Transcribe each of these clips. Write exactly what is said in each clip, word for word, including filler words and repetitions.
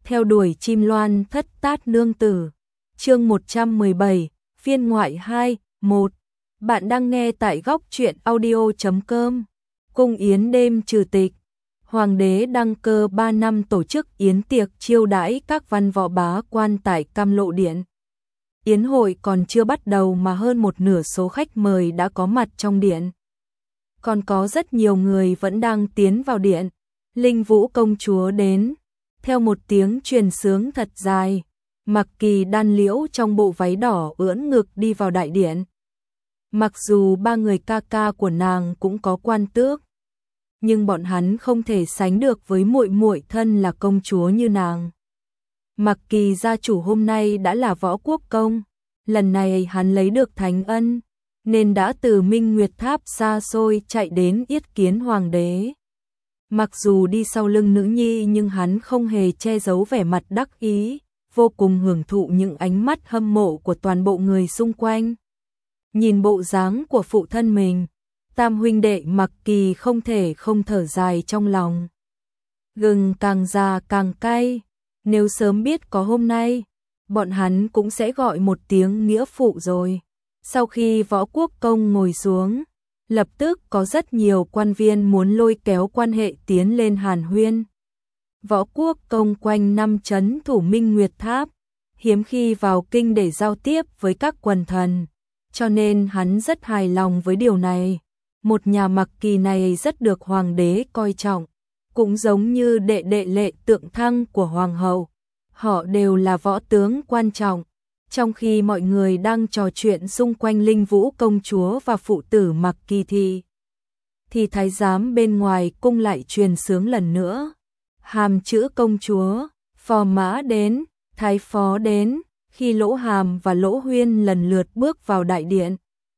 theo đuổi chim loan thất tát nương tử. Chương một trăm mười bảy, phiên ngoại hai, một. Bạn đang nghe tại góc truyện audio chấm com. Cung yến đêm trừ tịch. Hoàng đế đăng cơ ba năm tổ chức yến tiệc chiêu đãi các văn võ bá quan tại Cam Lộ Điện. Yến hội còn chưa bắt đầu mà hơn một nửa số khách mời đã có mặt trong điện. Còn có rất nhiều người vẫn đang tiến vào điện. Linh Vũ công chúa đến, theo một tiếng truyền sướng thật dài, Mặc Kỳ đan liễu trong bộ váy đỏ ưỡn ngực đi vào đại điện. Mặc dù ba người ca ca của nàng cũng có quan tước, nhưng bọn hắn không thể sánh được với muội muội thân là công chúa như nàng. Mặc Kỳ gia chủ hôm nay đã là võ quốc công, lần này hắn lấy được thánh ân, nên đã từ Minh Nguyệt Tháp xa xôi chạy đến yết kiến hoàng đế. Mặc dù đi sau lưng nữ nhi nhưng hắn không hề che giấu vẻ mặt đắc ý, vô cùng hưởng thụ những ánh mắt hâm mộ của toàn bộ người xung quanh. Nhìn bộ dáng của phụ thân mình, tam huynh đệ Mặc Kỳ không thể không thở dài trong lòng. Gừng càng già càng cay, nếu sớm biết có hôm nay, bọn hắn cũng sẽ gọi một tiếng nghĩa phụ rồi. Sau khi võ quốc công ngồi xuống, lập tức có rất nhiều quan viên muốn lôi kéo quan hệ tiến lên hàn huyên. Võ quốc công quanh năm trấn thủ Minh Nguyệt Tháp, hiếm khi vào kinh để giao tiếp với các quần thần, cho nên hắn rất hài lòng với điều này. Một nhà Mặc Kỳ này rất được hoàng đế coi trọng, cũng giống như đệ đệ Lệ Tượng Thăng của hoàng hậu, họ đều là võ tướng quan trọng. Trong khi mọi người đang trò chuyện xung quanh Linh Vũ công chúa và phụ tử Mặc Kỳ thì thì thái giám bên ngoài cung lại truyền sướng lần nữa. Hàm chữ công chúa, phò mã đến, thái phó đến. Khi Lỗ Hàm và Lỗ Huyên lần lượt bước vào đại điện,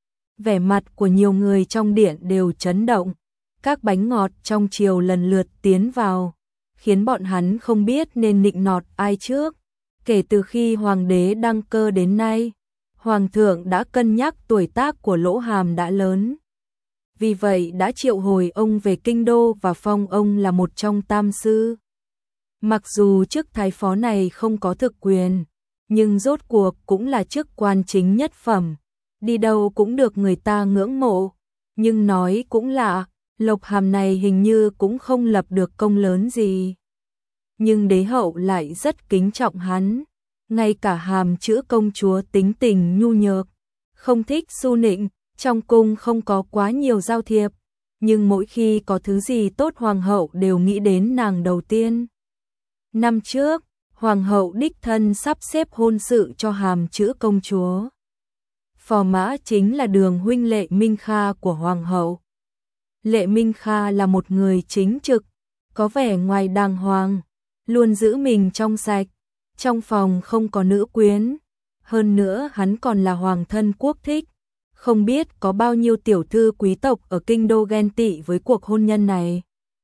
vẻ mặt của nhiều người trong điện đều chấn động. Các bánh ngọt trong triều lần lượt tiến vào, khiến bọn hắn không biết nên nịnh nọt ai trước. Kể từ khi hoàng đế đăng cơ đến nay, hoàng thượng đã cân nhắc tuổi tác của Lỗ Hàm đã lớn. Vì vậy đã triệu hồi ông về kinh đô và phong ông là một trong tam sư. Mặc dù chức thái phó này không có thực quyền, nhưng rốt cuộc cũng là chức quan chính nhất phẩm, đi đâu cũng được người ta ngưỡng mộ. Nhưng nói cũng lạ, Lộc Hàm này hình như cũng không lập được công lớn gì. Nhưng đế hậu lại rất kính trọng hắn, ngay cả Hàm chữ công chúa tính tình nhu nhược, không thích su nịnh, trong cung không có quá nhiều giao thiệp, nhưng mỗi khi có thứ gì tốt hoàng hậu đều nghĩ đến nàng đầu tiên. Năm trước, hoàng hậu đích thân sắp xếp hôn sự cho Hàm chữ công chúa. Phò mã chính là Đường huynh Lệ Minh Kha của hoàng hậu. Lệ Minh Kha là một người chính trực, có vẻ ngoài đàng hoàng, luôn giữ mình trong sạch, trong phòng không có nữ quyến, hơn nữa hắn còn là hoàng thân quốc thích, không biết có bao nhiêu tiểu thư quý tộc ở kinh đô ghen tị với cuộc hôn nhân này.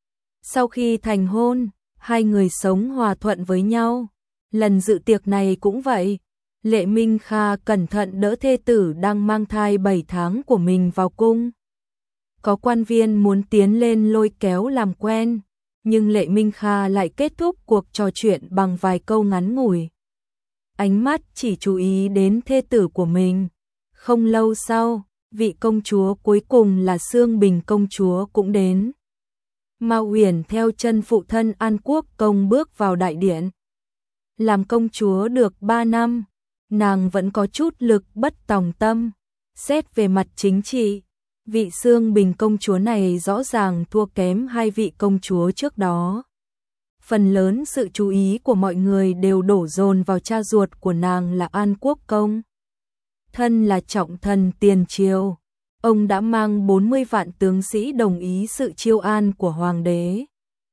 Sau khi thành hôn, hai người sống hòa thuận với nhau, lần dự tiệc này cũng vậy, Lệ Minh Kha cẩn thận đỡ thê tử đang mang thai bảy tháng của mình vào cung. Có quan viên muốn tiến lên lôi kéo làm quen, nhưng Lệ Minh Kha lại kết thúc cuộc trò chuyện bằng vài câu ngắn ngủi. Ánh mắt chỉ chú ý đến thê tử của mình. Không lâu sau, vị công chúa cuối cùng là Xương Bình công chúa cũng đến. Mao Uyển theo chân phụ thân An Quốc công bước vào đại điện. Làm công chúa được ba năm, nàng vẫn có chút lực bất tòng tâm. Xét về mặt chính trị, vị Xương Bình công chúa này rõ ràng thua kém hai vị công chúa trước đó. Phần lớn sự chú ý của mọi người đều đổ dồn vào cha ruột của nàng là An Quốc công. Thân là trọng thần tiền triều, ông đã mang bốn mươi vạn tướng sĩ đồng ý sự chiêu an của hoàng đế.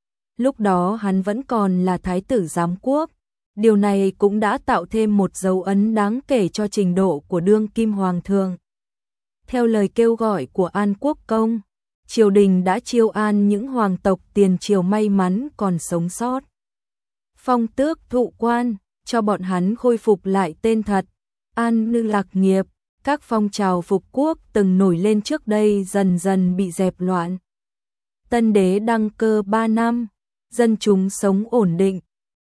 Lúc đó hắn vẫn còn là thái tử giám quốc, điều này cũng đã tạo thêm một dấu ấn đáng kể cho trình độ của đương kim hoàng thượng. Theo lời kêu gọi của An Quốc công, triều đình đã chiêu an những hoàng tộc tiền triều may mắn còn sống sót. Phong tước thụ quan, cho bọn hắn khôi phục lại tên thật, an nư lạc nghiệp, các phong trào phục quốc từng nổi lên trước đây dần dần bị dẹp loạn. Tân đế đăng cơ ba năm, dân chúng sống ổn định,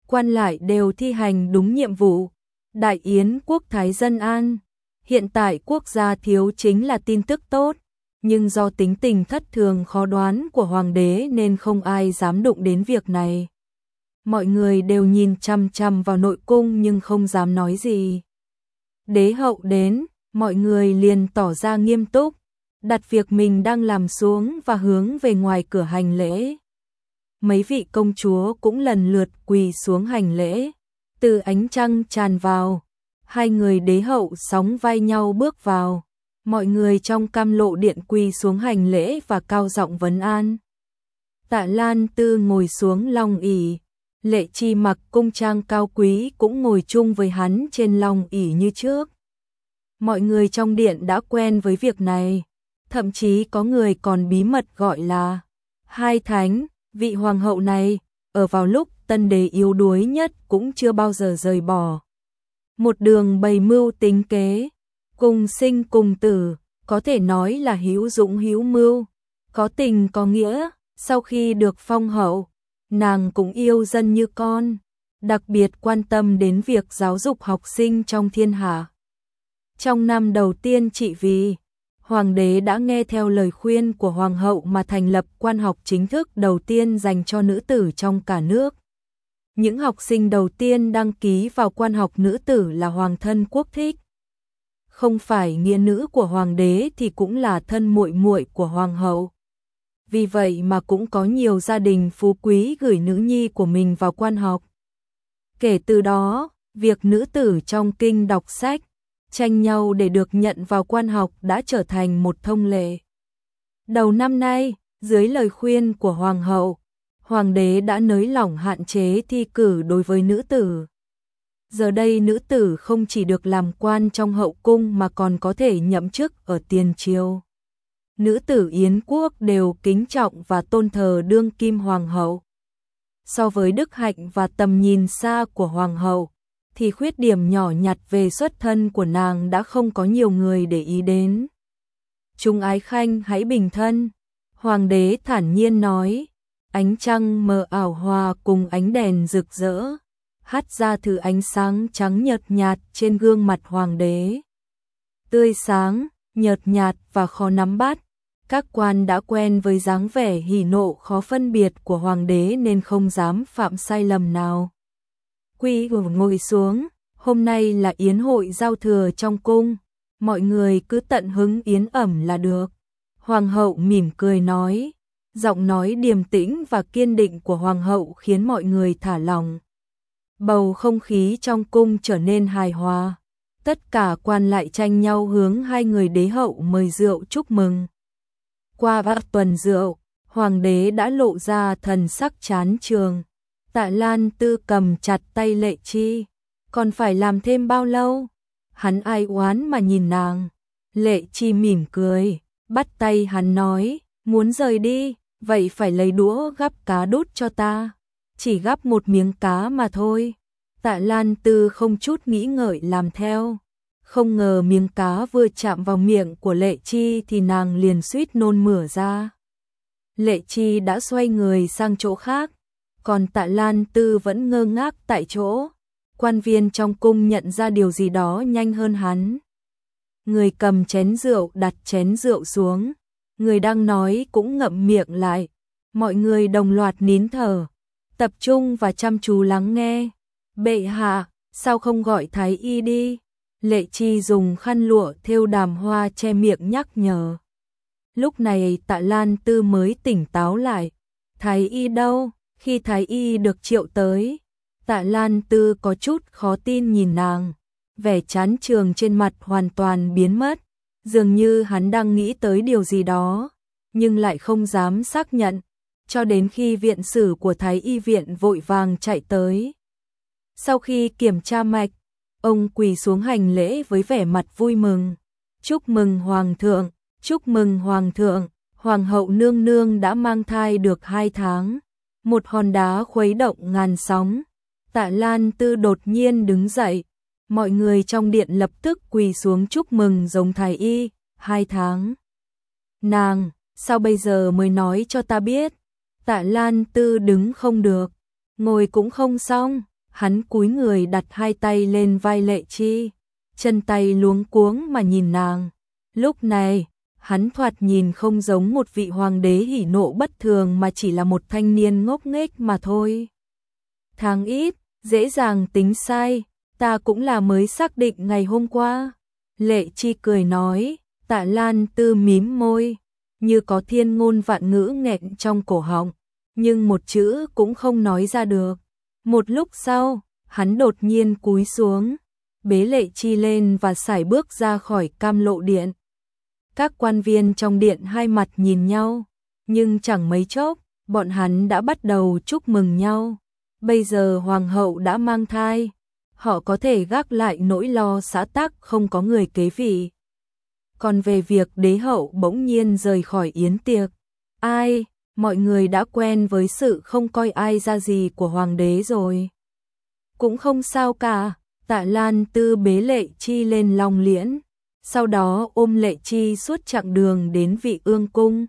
quan lại đều thi hành đúng nhiệm vụ. Đại yến quốc thái dân an. Hiện tại quốc gia thiếu chính là tin tức tốt, nhưng do tính tình thất thường khó đoán của hoàng đế nên không ai dám đụng đến việc này. Mọi người đều nhìn chằm chằm vào nội cung nhưng không dám nói gì. Đế hậu đến, mọi người liền tỏ ra nghiêm túc, đặt việc mình đang làm xuống và hướng về ngoài cửa hành lễ. Mấy vị công chúa cũng lần lượt quỳ xuống hành lễ. Từ ánh trăng tràn vào, hai người đế hậu sóng vai nhau bước vào. Mọi người trong Cam Lộ điện quỳ xuống hành lễ và cao giọng vấn an. Tạ Lan Tư ngồi xuống long ỷ, Lệ Chi mặc cung trang cao quý cũng ngồi chung với hắn trên long ỷ như trước. Mọi người trong điện đã quen với việc này, thậm chí có người còn bí mật gọi là hai thánh. Vị hoàng hậu này, ở vào lúc tân đế yếu đuối nhất cũng chưa bao giờ rời bỏ. Một đường bày mưu tính kế, cùng sinh cùng tử, có thể nói là hữu dũng hữu mưu, có tình có nghĩa. Sau khi được phong hậu, nàng cũng yêu dân như con, đặc biệt quan tâm đến việc giáo dục học sinh trong thiên hạ. Trong năm đầu tiên trị vì, hoàng đế đã nghe theo lời khuyên của hoàng hậu mà thành lập quan học chính thức đầu tiên dành cho nữ tử trong cả nước. Những học sinh đầu tiên đăng ký vào quan học nữ tử là hoàng thân quốc thích. Không phải nghĩa nữ của hoàng đế thì cũng là thân muội muội của hoàng hậu. Vì vậy mà cũng có nhiều gia đình phú quý gửi nữ nhi của mình vào quan học. Kể từ đó, việc nữ tử trong kinh đọc sách, tranh nhau để được nhận vào quan học đã trở thành một thông lệ. Đầu năm nay, dưới lời khuyên của hoàng hậu, hoàng đế đã nới lỏng hạn chế thi cử đối với nữ tử. Giờ đây nữ tử không chỉ được làm quan trong hậu cung mà còn có thể nhậm chức ở tiền triều. Nữ tử Yến quốc đều kính trọng và tôn thờ đương kim hoàng hậu. So với đức hạnh và tầm nhìn xa của hoàng hậu, thì khuyết điểm nhỏ nhặt về xuất thân của nàng đã không có nhiều người để ý đến. Chúng ái khanh hãy bình thân, hoàng đế thản nhiên nói. Ánh trăng mờ ảo hòa cùng ánh đèn rực rỡ, hắt ra thứ ánh sáng trắng nhợt nhạt trên gương mặt hoàng đế. Tươi sáng, nhợt nhạt và khó nắm bắt. Các quan đã quen với dáng vẻ hỉ nộ khó phân biệt của hoàng đế nên không dám phạm sai lầm nào. Quy ngồi xuống, hôm nay là yến hội giao thừa trong cung, mọi người cứ tận hứng yến ẩm là được. Hoàng hậu mỉm cười nói, giọng nói điềm tĩnh và kiên định của hoàng hậu khiến mọi người thả lỏng. Bầu không khí trong cung trở nên hài hòa, tất cả quan lại tranh nhau hướng hai người đế hậu mời rượu chúc mừng. Qua ba tuần rượu, hoàng đế đã lộ ra thần sắc chán chường. Tạ Lan Tư cầm chặt tay Lệ Chi, còn phải làm thêm bao lâu? Hắn ai oán mà nhìn nàng. Lệ Chi mỉm cười, bắt tay hắn nói, muốn rời đi, vậy phải lấy đũa gắp cá đút cho ta. Chỉ gắp một miếng cá mà thôi. Tạ Lan Tư không chút nghĩ ngợi làm theo. Không ngờ miếng cá vừa chạm vào miệng của Lệ Chi thì nàng liền suýt nôn mửa ra. Lệ Chi đã xoay người sang chỗ khác, còn Tạ Lan Tư vẫn ngơ ngác tại chỗ. Quan viên trong cung nhận ra điều gì đó nhanh hơn hắn. Người cầm chén rượu đặt chén rượu xuống, người đang nói cũng ngậm miệng lại. Mọi người đồng loạt nín thở, tập trung và chăm chú lắng nghe. Bệ hạ, sao không gọi thái y đi? Lệ Chi dùng khăn lụa thêu đàm hoa che miệng nhắc nhở. Lúc này Tạ Lan Tư mới tỉnh táo lại. Thái y đâu? Khi thái y được triệu tới, Tạ Lan Tư có chút khó tin nhìn nàng. Vẻ chán chường trên mặt hoàn toàn biến mất, dường như hắn đang nghĩ tới điều gì đó, nhưng lại không dám xác nhận, cho đến khi viện sử của thái y viện vội vàng chạy tới. Sau khi kiểm tra mạch, ông quỳ xuống hành lễ với vẻ mặt vui mừng. Chúc mừng hoàng thượng, chúc mừng hoàng thượng, hoàng hậu nương nương đã mang thai được hai tháng. Một hòn đá khuấy động ngàn sóng. Tạ Lan Tư đột nhiên đứng dậy, mọi người trong điện lập tức quỳ xuống chúc mừng giống thái y. Hai tháng. Nàng, sao bây giờ mới nói cho ta biết? Tạ Lan Tư đứng không được, ngồi cũng không xong, Hắn cúi người đặt hai tay lên vai Lệ Chi, chân tay luống cuống mà nhìn nàng. Lúc này, hắn thoạt nhìn không giống một vị hoàng đế hỉ nộ bất thường mà chỉ là một thanh niên ngốc nghếch mà thôi. Tháng ít, dễ dàng tính sai, ta cũng là mới xác định ngày hôm qua. Lệ Chi cười nói, Tạ Lan Tư mím môi, như có thiên ngôn vạn ngữ nghẹn trong cổ họng, nhưng một chữ cũng không nói ra được. Một lúc sau, hắn đột nhiên cúi xuống, bế Lệ Chi lên và sải bước ra khỏi Cam Lộ Điện. Các quan viên trong điện hai mặt nhìn nhau, nhưng chẳng mấy chốc, bọn hắn đã bắt đầu chúc mừng nhau. Bây giờ hoàng hậu đã mang thai, họ có thể gác lại nỗi lo xã tắc không có người kế vị. Còn về việc đế hậu bỗng nhiên rời khỏi yến tiệc, ai, mọi người đã quen với sự không coi ai ra gì của hoàng đế rồi. Cũng không sao cả, Tạ Lan Tư bế Lệ Chi lên long liễn, sau đó ôm Lệ Chi suốt chặng đường đến Vị Ương cung.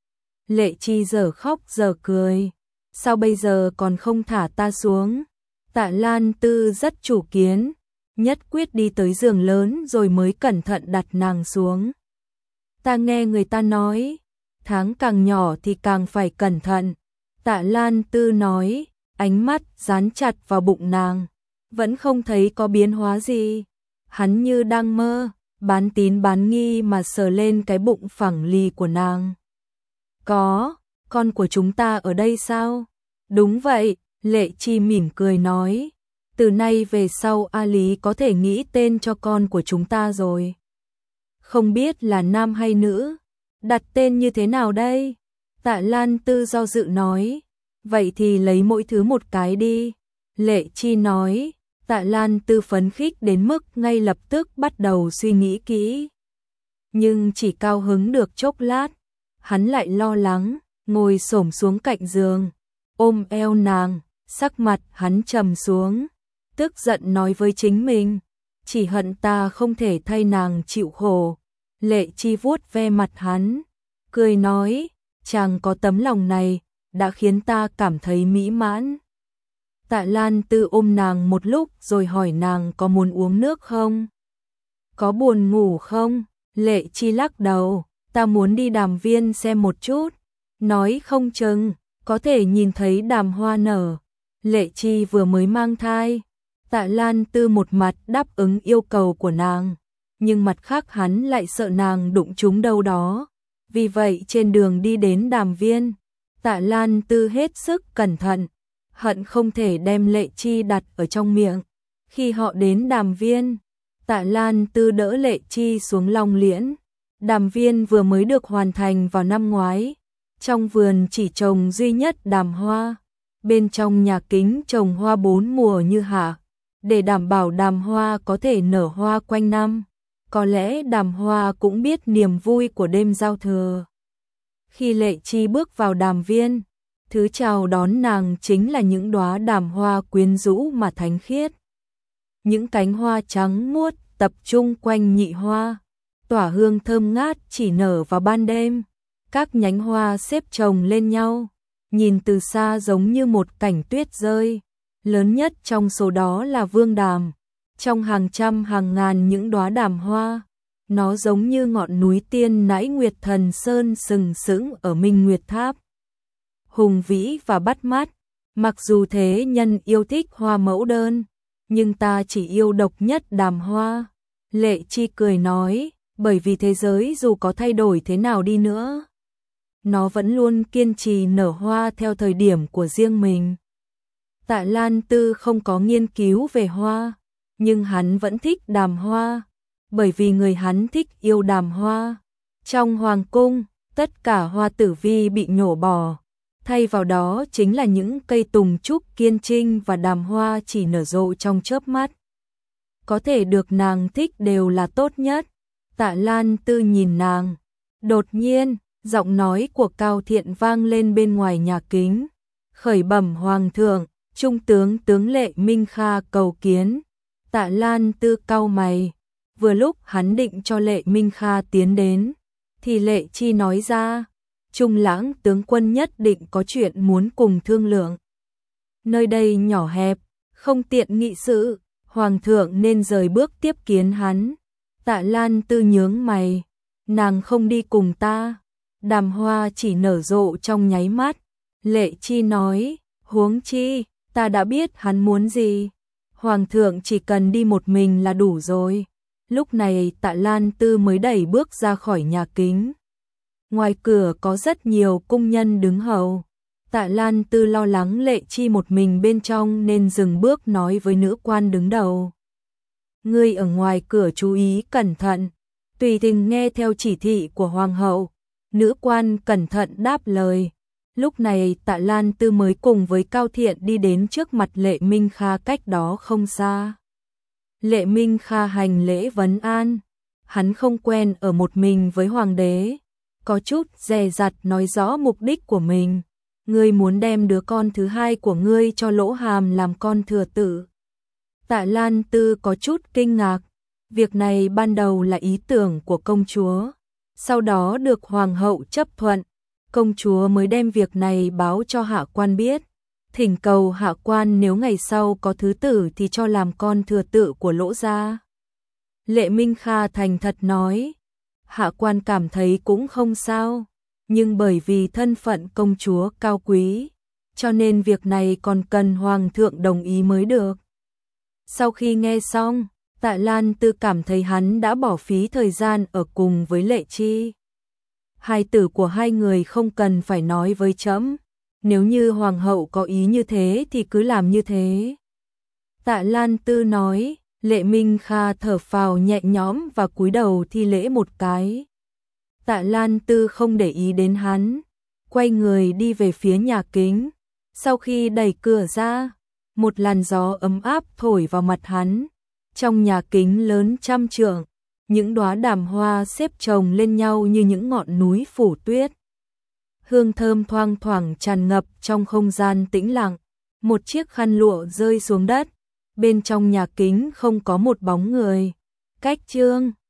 Lệ Chi giờ khóc giờ cười, sao bây giờ còn không thả ta xuống? Tạ Lan Tư rất chủ kiến, nhất quyết đi tới giường lớn rồi mới cẩn thận đặt nàng xuống. Ta nghe người ta nói, tháng càng nhỏ thì càng phải cẩn thận. Tạ Lan Tư nói, ánh mắt dán chặt vào bụng nàng, vẫn không thấy có biến hóa gì. Hắn như đang mơ, bán tín bán nghi mà sờ lên cái bụng phẳng lì của nàng. Có, con của chúng ta ở đây sao? Đúng vậy, Lệ Chi mỉm cười nói, từ nay về sau A Lý có thể nghĩ tên cho con của chúng ta rồi. Không biết là nam hay nữ, đặt tên như thế nào đây? Tạ Lan Tư do dự nói, vậy thì lấy mỗi thứ một cái đi. Lệ Chi nói, Tạ Lan Tư phấn khích đến mức ngay lập tức bắt đầu suy nghĩ kỹ. Nhưng chỉ cao hứng được chốc lát, hắn lại lo lắng, ngồi xổm xuống cạnh giường, ôm eo nàng, sắc mặt hắn trầm xuống, tức giận nói với chính mình, chỉ hận ta không thể thay nàng chịu khổ. Lệ Chi vuốt ve mặt hắn, cười nói, chàng có tấm lòng này, đã khiến ta cảm thấy mỹ mãn. Tạ Lan Tư ôm nàng một lúc rồi hỏi nàng có muốn uống nước không? Có buồn ngủ không? Lệ Chi lắc đầu, ta muốn đi Đàm Viên xem một chút, nói không chừng có thể nhìn thấy đàm hoa nở. Lệ Chi vừa mới mang thai, Tạ Lan Tư một mặt đáp ứng yêu cầu của nàng, nhưng mặt khác hắn lại sợ nàng đụng trúng đâu đó. Vì vậy trên đường đi đến Đàm Viên, Tạ Lan Tư hết sức cẩn thận, hận không thể đem Lệ Chi đặt ở trong miệng. Khi họ đến Đàm Viên, Tạ Lan Tư đỡ Lệ Chi xuống long liễn. Đàm Viên vừa mới được hoàn thành vào năm ngoái, trong vườn chỉ trồng duy nhất đàm hoa, bên trong nhà kính trồng hoa bốn mùa như hạ, để đảm bảo đàm hoa có thể nở hoa quanh năm. Có lẽ đàm hoa cũng biết niềm vui của đêm giao thừa. Khi Lệ Chi bước vào Đàm Viên, thứ chào đón nàng chính là những đóa đàm hoa quyến rũ mà thánh khiết. Những cánh hoa trắng muốt tập trung quanh nhị hoa, tỏa hương thơm ngát chỉ nở vào ban đêm. Các nhánh hoa xếp chồng lên nhau, nhìn từ xa giống như một cảnh tuyết rơi. Lớn nhất trong số đó là vương đàm. Trong hàng trăm hàng ngàn những đóa đàm hoa, nó giống như ngọn núi tiên nãi Nguyệt Thần Sơn sừng sững ở Minh Nguyệt Tháp. Hùng vĩ và bắt mắt, mặc dù thế nhân yêu thích hoa mẫu đơn, nhưng ta chỉ yêu độc nhất đàm hoa. Lệ Chi cười nói, bởi vì thế giới dù có thay đổi thế nào đi nữa, nó vẫn luôn kiên trì nở hoa theo thời điểm của riêng mình. Tạ Lan Tư không có nghiên cứu về hoa, nhưng hắn vẫn thích đàm hoa, bởi vì người hắn thích yêu đàm hoa. Trong hoàng cung, tất cả hoa tử vi bị nhổ bỏ, thay vào đó chính là những cây tùng trúc kiên trinh và đàm hoa chỉ nở rộ trong chớp mắt. Có thể được nàng thích đều là tốt nhất. Tạ Lan Tư nhìn nàng, đột nhiên, giọng nói của Cao Thiện vang lên bên ngoài nhà kính. Khởi bẩm hoàng thượng, trung tướng tướng Lệ Minh Kha cầu kiến. Tạ Lan Tư cau mày, vừa lúc hắn định cho Lệ Minh Kha tiến đến, thì Lệ Chi nói ra, Trung Lãng tướng quân nhất định có chuyện muốn cùng thương lượng. Nơi đây nhỏ hẹp, không tiện nghị sự, hoàng thượng nên rời bước tiếp kiến hắn. Tạ Lan Tư nhướng mày, nàng không đi cùng ta. Đàm hoa chỉ nở rộ trong nháy mắt. Lệ Chi nói, huống chi, ta đã biết hắn muốn gì. Hoàng thượng chỉ cần đi một mình là đủ rồi. Lúc này Tạ Lan Tư mới đẩy bước ra khỏi nhà kính. Ngoài cửa có rất nhiều cung nhân đứng hầu. Tạ Lan Tư lo lắng Lệ Chi một mình bên trong nên dừng bước nói với nữ quan đứng đầu. Ngươi ở ngoài cửa chú ý cẩn thận, tùy tình nghe theo chỉ thị của hoàng hậu. Nữ quan cẩn thận đáp lời. Lúc này Tạ Lan Tư mới cùng với Cao Thiện đi đến trước mặt Lệ Minh Kha cách đó không xa. Lệ Minh Kha hành lễ vấn an. Hắn không quen ở một mình với hoàng đế, có chút dè dặt nói rõ mục đích của mình. Ngươi muốn đem đứa con thứ hai của ngươi cho Lỗ Hàm làm con thừa tử. Tạ Lan Tư có chút kinh ngạc. Việc này ban đầu là ý tưởng của công chúa, sau đó được hoàng hậu chấp thuận. Công chúa mới đem việc này báo cho hạ quan biết, thỉnh cầu hạ quan nếu ngày sau có thứ tử thì cho làm con thừa tự của Lỗ gia. Lệ Minh Kha thành thật nói, hạ quan cảm thấy cũng không sao, nhưng bởi vì thân phận công chúa cao quý, cho nên việc này còn cần hoàng thượng đồng ý mới được. Sau khi nghe xong, Tạ Lan Tư cảm thấy hắn đã bỏ phí thời gian ở cùng với Lệ Chi. Hai tử của hai người không cần phải nói với trẫm, nếu như hoàng hậu có ý như thế thì cứ làm như thế. Tạ Lan Tư nói. Lệ Minh Kha thở phào nhẹ nhõm và cúi đầu thi lễ một cái. Tạ Lan Tư không để ý đến hắn, quay người đi về phía nhà kính. Sau khi đẩy cửa ra, một làn gió ấm áp thổi vào mặt hắn. Trong nhà kính lớn trăm trượng, những đóa đàm hoa xếp chồng lên nhau như những ngọn núi phủ tuyết. Hương thơm thoang thoảng tràn ngập trong không gian tĩnh lặng. Một chiếc khăn lụa rơi xuống đất. Bên trong nhà kính không có một bóng người. Cách chương